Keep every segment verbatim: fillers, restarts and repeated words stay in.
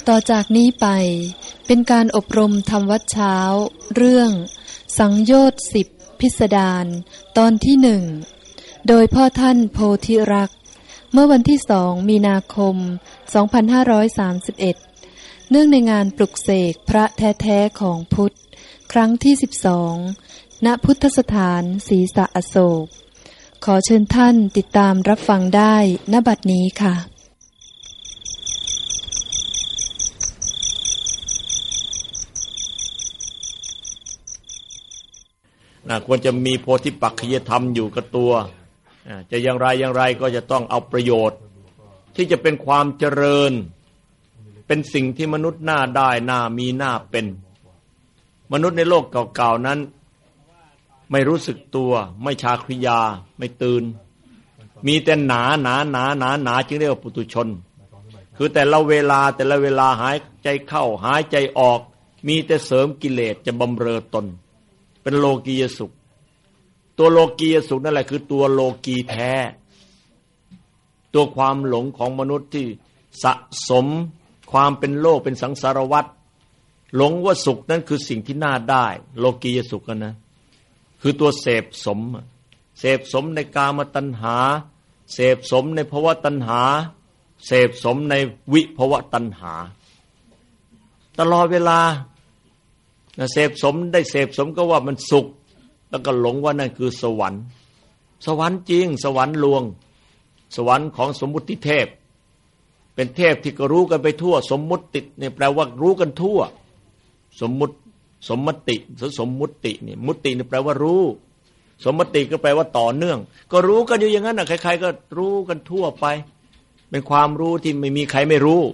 ต่อจากนี้ไปเป็นการอบรมธรรมวัดเช้าเรื่องสังโยชน์สิบพิสดารตอนที่หนึ่งโดยพ่อท่านโพธิรักษ์เมื่อวันที่สองมีนาคมสองพันห้าร้อยสามสิบเอ็ดเนื่องในงานปลุกเสกพระแท้ๆของพุทธครั้งที่สิบสองณพุทธสถานศรีสะอโศกขอเชิญท่านติดตามรับฟังได้ณบัดนี้ค่ะควรจะมีโพธิปักขิยธรรมอยู่กับตัวจะอย่างไรอย่างไรก็จะต้องเอาประโยชน์ที่จะเป็นความเจริญเป็นสิ่งที่มนุษย์น่าได้น่ามีน่าเป็นมนุษย์ในโลกเก่าๆนั้นไม่รู้สึกตัวไม่ชาคริยาไม่ตื่นมีแต่หนาหนาหนาหนาหนาจึงเรียกว่าปุถุชนคือแต่ละเวลาแต่ละเวลาหายใจเข้าหายใจออกมีแต่เสริมกิเลสจะบำเรอตนเป็นโลกียสุขตัวโลกียสุขนั่นแหละคือตัวโลกีแท้ตัวความหลงของมนุษย์ที่สะสมความเป็นโลกเป็นสังสารวัฏหลงว่าสุขนั้นคือสิ่งที่น่าได้โลกียสุขกันนะคือตัวเสพสมเสพสมในกามตัณหาเสพสมในภวตัณหาเสพสมในวิภวตัณหาตลอดเวลาเสพสมได้เสพสมก็ว่ามันสุขแล้วก็หลงว่านั่นคือสวรรค์สวรรค์จริงสวรรค์ลวงสวรรค์ของสมมุติเทพเป็นเทพที่ก็รู้กันไปทั่วสมมุติเนี่ยแปลว่ารู้กันทั่วสมมุติสมมติหรือสมมุตินี่มุตินี่แปลว่ารู้สมมติก็แปลว่าต่อเนื่องก็รู้กันอยู่อย่างนั้นน่ะใครๆก็รู้กันทั่วไปเป็นความรู้ที่ไม่มีใครไม่รู้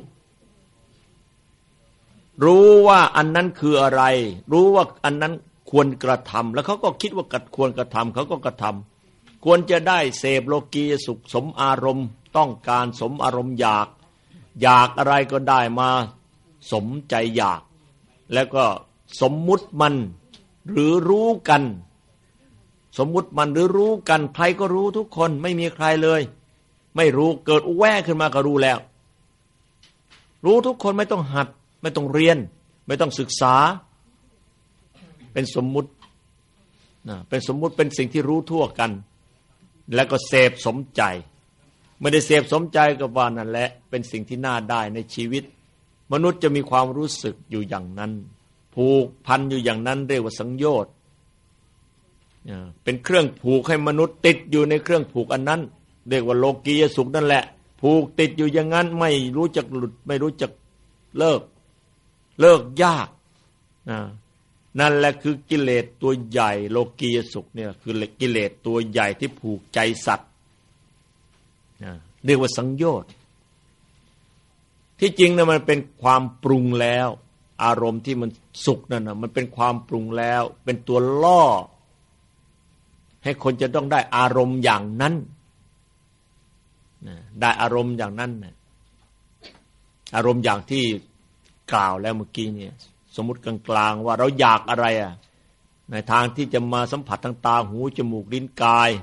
รู้ว่าอันนั้นคืออะไรรู้ว่าอันนั้นควรกระทำแล้วเขาก็คิดว่าควรกระทำเขาก็กระทำควรจะได้เสพโลกียสุขสมอารมณ์ต้องการสมอารมณ์อยากอยากอะไรก็ได้มาสมใจอยากแล้วก็สมมุติมันหรือรู้กันสมมุติมันหรือรู้กันใครก็รู้ทุกคนไม่มีใครเลยไม่รู้เกิดแว่ขึ้นมาก็รู้แล้วรู้ทุกคนไม่ต้องหัดไม่ต้องเรียนไม่ต้องศึกษาเป็นสมมุตินะเป็นสมมุติเป็นสิ่งที่รู้ทั่วกันแล้วก็เสพสมใจไม่ได้เสพสมใจก็ว่านั่นแหละเป็นสิ่งที่น่าได้ในชีวิตมนุษย์จะมีความรู้สึกอยู่อย่างนั้นผูกพันอยู่อย่างนั้นเรียกว่าสังโยชน์เป็นเครื่องผูกให้มนุษย์ติดอยู่ในเครื่องผูกอันนั้นเรียกว่าโลกียสุขนั่นแหละผูกติดอยู่อย่างนั้นไม่รู้จักหลุดไม่รู้จักเลิกเลิกยากนั่นแหละคือกิเลสตัวใหญ่โลกียสุขเนี่ยคือกิเลสตัวใหญ่ที่ผูกใจสัตว์เรียกว่าสังโยชน์ที่จริงนะมันเป็นความปรุงแล้วอารมณ์ที่มันสุขนั่นนะมันเป็นความปรุงแล้วเป็นตัวล่อให้คนจะต้องได้อารมณ์อย่างนั้นได้อารมณ์อย่างนั้นอารมณ์อย่างที่กล่าวแล้วเมื่อกี้เนี่ยสมมุติกลางๆว่าเราอยากอะไรอ่ะในทางที่จะมาสัมผัสทางตาหูจมูกลิ้นกาย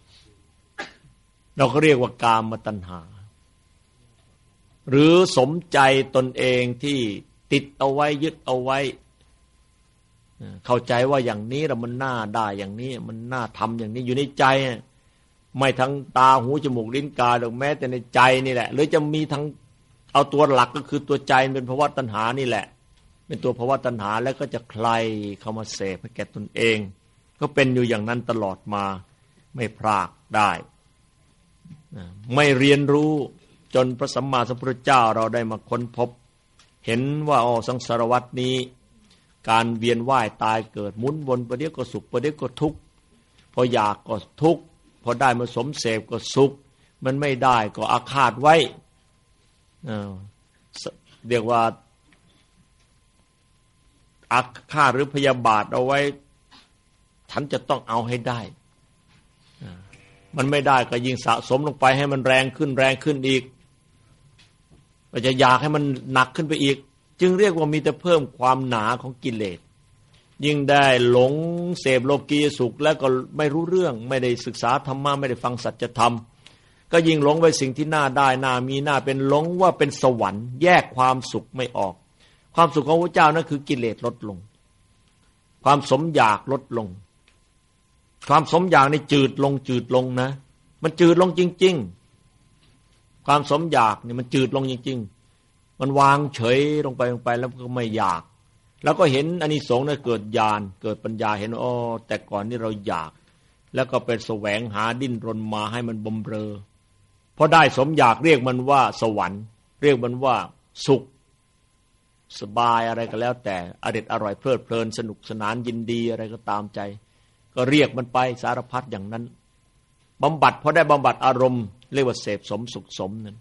เราก็เรียกว่ากามตัณหาหรือสมใจตนเองที่ติดเอาไว้ยึดเอาไว้เข้าใจว่าอย่างนี้เรามันน่าได้อย่างนี้มันน่าทำอย่างนี้อยู่ในใจไม่ทั้งตาหูจมูกลิ้นกายหรอกแม้แต่ในใจนี่แหละหรือจะมีทั้งเอาตัวหลักก็คือตัวใจเป็นภวตัณหานี่แหละเป็นตัวภวตัณหาแล้วก็จะใครเข้ามาเสพให้แก่ตนเองก็เป็นอยู่อย่างนั้นตลอดมาไม่พลากได้ไม่เรียนรู้จนพระสัมมาสัมพุทธเจ้าเราได้มาค้นพบเห็นว่าอ๋อสังสารวัฏนี้การเวียนว่ายตายเกิดหมุนวนประเดี๋ยวก็สุขประเดี๋ยวก็ทุกข์พออยากก็ทุกข์พอได้มาสมเสพก็สุขมันไม่ได้ก็อาฆาตไว้เรียกว่าอาฆาตหรือพยาบาทเอาไว้ฉันจะต้องเอาให้ได้มันไม่ได้ก็ยิ่งสะสมลงไปให้มันแรงขึ้นแรงขึ้นอีกก็จะอยากให้มันหนักขึ้นไปอีกจึงเรียกว่ามีแต่เพิ่มความหนาของกิเลสยิ่งได้หลงเสพโลกียสุขแล้วก็ไม่รู้เรื่องไม่ได้ศึกษาธรรมะไม่ได้ฟังสัจธรรมก็ยิ่งหลงไปสิ่งที่น่าได้น่ามีน่าเป็นหลงว่าเป็นสวรรค์แยกความสุขไม่ออกความสุขของพระเจ้านั่นคือกิเลสลดลงความสมอยากลดลงความสมอยากนี่จืดลงจืดลงนะมันจืดลงจริงๆความสมอยากนี่มันจืดลงจริงๆมันวางเฉยลงไปลงไปแล้วก็ไม่อยากแล้วก็เห็นอานิสงส์นั้นเกิดญาณเกิดปัญญาเห็นอ๋อแต่ก่อนนี่เราอยากแล้วก็ไปแสวงหาดิ้นรนมาให้มันบำเรอพอได้สมอยากเรียกมันว่าสวรรค์เรียกมันว่าสุขสบายอะไรก็แล้วแต่อร่อยอร่อยเพลิดเพลินสนุกสนานยินดีอะไรก็ตามใจก็เรียกมันไปสารพัดอย่างนั้นบำบัดพอได้บำบัดอารมณ์เรียกว่าเสพสมสุขสมนั่น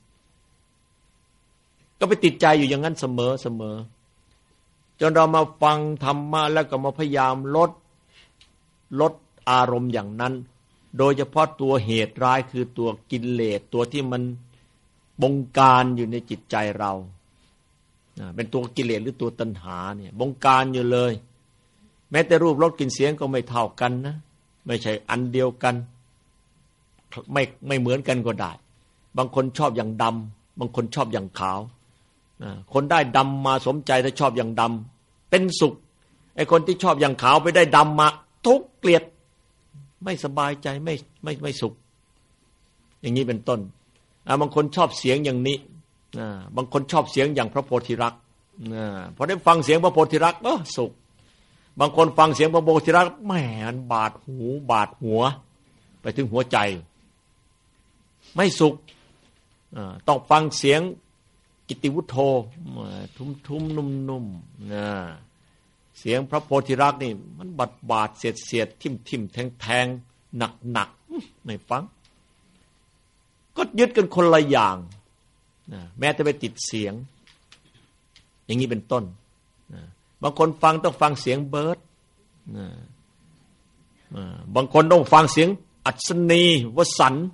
ก็ไปติดใจอยู่อย่างนั้นเสมอเสมอจนเรามาฟังธรรมะแล้วก็มาพยายามลดลดอารมณ์อย่างนั้นโดยเฉพาะตัวเหตุร้ายคือตัวกิเลสตัวที่มันบงการอยู่ในจิตใจเราเป็นตัวกิเลสหรือตัวตัณหาเนี่ยบงการอยู่เลยแม้แต่รูปรสกลิ่นเสียงก็ไม่เท่ากันนะไม่ใช่อันเดียวกันไม่ไม่เหมือนกันก็ได้บางคนชอบอย่างดำบางคนชอบอย่างขาวคนได้ดำมาสมใจถ้าชอบอย่างดำเป็นสุขไอ้คนที่ชอบอย่างขาวไปได้ดำมาทุกข์เกลียดไม่สบายใจไม่ไม่ไม่สุขอย่างนี้เป็นต้นบางคนชอบเสียงอย่างนี้บางคนชอบเสียงอย่างพระโพธิรักษ์พอได้ฟังเสียงพระโพธิรักษ์เออสุขบางคนฟังเสียงพระโพธิรักษ์แหมมันบาดหูบาดหัวไปถึงหัวใจไม่สุขต้องฟังเสียงกิตติวุฒโธทุ้มทุ้มนุ่มนุ่มนะเสียงพระโพธิรักษ์นี่มันบาดบาดเสียดเสียดทิ่มทิ่มแทงแทงหนักหนักไม่ฟังก็ยึดกันคนละอย่างแม้แต่ไปติดเสียงอย่างนี้เป็นต้นบางคนฟังต้องฟังเสียงเบิร์ดบางคนต้องฟังเสียงอัศนีวสันต์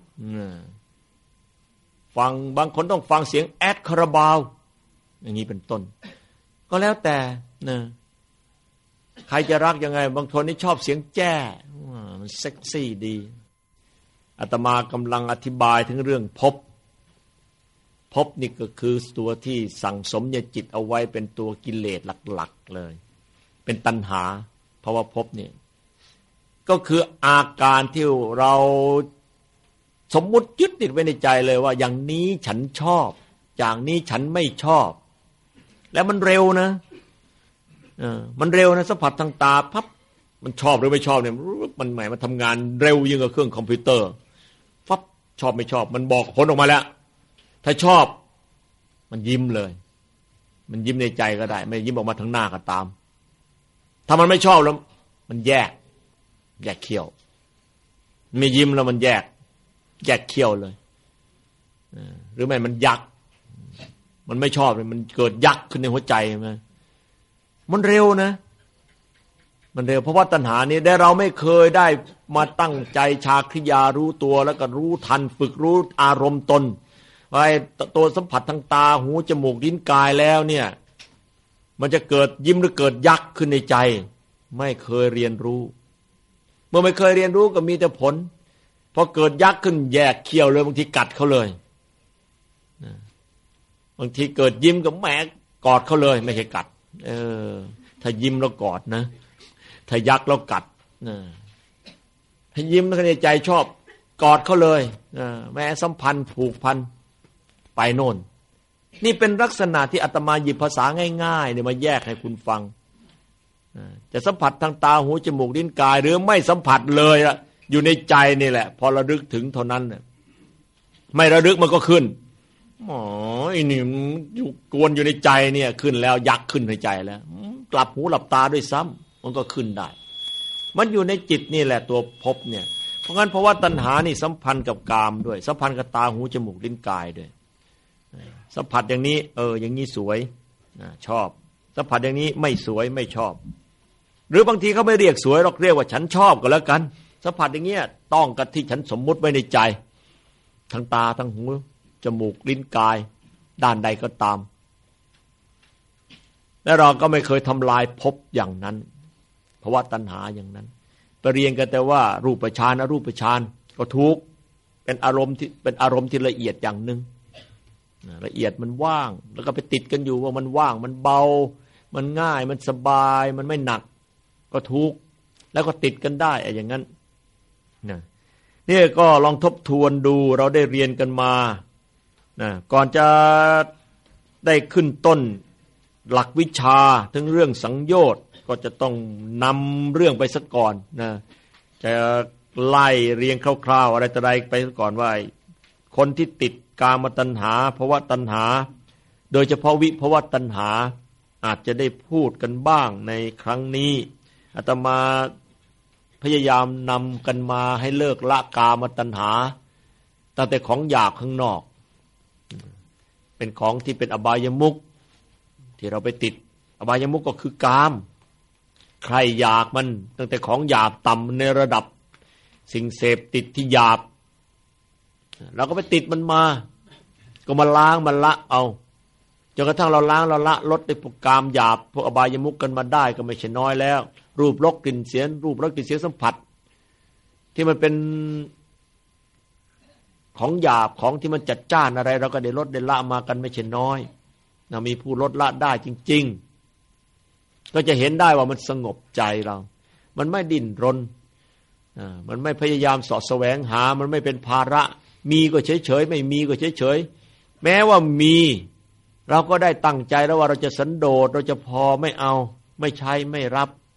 ฟังบางคนต้องฟังเสียงแอดคาราบาวอย่างนี้เป็นต้นก็แล้วแต่นะใครจะรักยังไงบางคนนี่ชอบเสียงแจ้มันเซ็กซี่ดีอาตมากำลังอธิบายถึงเรื่องภพภพนี่ก็คือตัวที่สั่งสมจิตเอาไว้เป็นตัวกิเลสหลักๆเลยเป็นตัณหาเพราะว่าภพนี่ก็คืออาการที่เราสมมุติยึดติดไว้ในใจเลยว่าอย่างนี้ฉันชอบอย่างนี้ฉันไม่ชอบแล้วมันเร็วนะเออมันเร็วนะสัมผัสทางตาพับมันชอบหรือไม่ชอบเนี่ยมันหมายมันทำงานเร็วยิ่งกว่าเครื่องคอมพิวเตอร์ฟับชอบไม่ชอบมันบอกผลออกมาแล้วถ้าชอบมันยิ้มเลยมันยิ้มในใจก็ได้ไม่ยิ้มออกมาทางหน้าก็ตามถ้ามันไม่ชอบแล้วมันแยกแยกเขี้ยวไม่ยิ้มแล้วมันแยกแยกเขี้ยวเลยหรือไม่มันยักมันไม่ชอบเลยมันเกิดยักขึ้นในหัวใจมั้ยมันเร็วนะมันเร็วเพราะว่าตัณหานี้ได้เราไม่เคยได้มาตั้งใจชาคริยารู้ตัวแล้วก็รู้ทันฝึกรู้อารมณ์ตนไอ้ตัวสัมผัสทางตาหูจมูกลิ้นกายแล้วเนี่ยมันจะเกิดยิ้มหรือเกิดยักขึ้นในใจไม่เคยเรียนรู้เมื่อไม่เคยเรียนรู้ก็มีแต่ผลพอเกิดยักขึ้นแยกเขี้ยวเลยบางทีกัดเขาเลยบางทีเกิดยิ้มก็แหมกอดเขาเลยไม่ใช่กัดเออถ้ายิ้มแล้วกอดนะถ้ายักแล้วกัดนะถ้ายิ้มแล้วในใจชอบกอดเขาเลยแม้สัมพันธ์ผูกพันไปโน่นนี่เป็นลักษณะที่อาตมาหยิบภาษาง่ายๆเนี่ยมาแยกให้คุณฟังจะสัมผัสทางตาหูจมูกลิ้นกายหรือไม่สัมผัสเลยอะอยู่ในใจนี่แหละพอระลึกถึงเท่านั้นเนี่ยไม่ระลึกมันก็ขึ้นอ๋อไอ้นี่อยู่กวนอยู่ในใจเนี่ยขึ้นแล้วยักขึ้นในใจแล้วกลับหูหลับตาด้วยซ้ำมันก็ขึ้นได้มันอยู่ในจิตนี่แหละตัวภพเนี่ยเพราะงั้นเพราะว่าตัณหานี่สัมพันธ์กับกามด้วยสัมพันธ์กับตาหูจมูกลิ้นกายด้วยสัมผัสอย่างนี้เอออย่างนี้สวยชอบสัมผัสอย่างนี้ไม่สวยไม่ชอบหรือบางทีเขาไม่เรียกสวยหรอกเรียกว่าฉันชอบก็แล้วกันสัมผัสอย่างเงี้ยต้องกับที่ฉันสมมุติไว้ในใจทั้งตาทั้งหูจมูกลิ้นกายด้านใดก็ตามและเราก็ไม่เคยทำลายภพอย่างนั้นเพราะว่าตัณหาอย่างนั้นไปเรียนกันแต่ว่ารูปฌานอรูปฌานก็ทุกข์ไปเป็นอารมณ์ที่เป็นอารมณ์ที่ละเอียดอย่างหนึ่งละเอียดมันว่างแล้วก็ไปติดกันอยู่ว่ามันว่างมันเบามันง่ายมันสบายมันไม่หนักก็ทุกข์แล้วก็ติดกันได้อย่างนั้นนะนี่ก็ลองทบทวนดูเราได้เรียนกันมานะก่อนจะได้ขึ้นต้นหลักวิชาถึงเรื่องสังโยชน์ก็จะต้องนำเรื่องไปสักก่อนนะจะไล่เรียงคร่าวๆอะไรต่ออะไรไปก่อนว่าคนที่ติดกามตัณหาภวตัณหาโดยเฉพาะวิภวตัณหาอาจจะได้พูดกันบ้างในครั้งนี้อาตมาพยายามนำกันมาให้เลิกละกามตัณหาตั้งแต่ของหยาบข้างนอกเป็นของที่เป็นอบายมุขที่เราไปติดอบายมุขก็คือกามใครอยากมันตั้งแต่ของหยาบต่ำในระดับสิ่งเสพติดที่หยาบเราก็ไปติดมันมาก็มาล้างมันละเอาจนกระทั่งเราล้างเราละลดในพวกกามหยาบพวกอบายมุขกันมาได้ก็ไม่ใช่น้อยแล้วรูปรสกลิ่นเสียงรูปรสกลิ่นเสียงสัมผัสที่มันเป็นของหยาบของที่มันจัดจ้านอะไรเราก็ได้ลดได้ละมากันไม่ใช่น้อยนะมีผู้ลดละได้จริงๆก็จะเห็นได้ว่ามันสงบใจเรามันไม่ดิ้นรนอ่ามันไม่พยายามเสาะแสวงหามันไม่เป็นภาระมีก็เฉยๆไม่มีก็เฉยๆแม้ว่ามีเราก็ได้ตั้งใจแล้วว่าเราจะสันโดษเราจะพอไม่เอาไม่ใช้ไม่รับ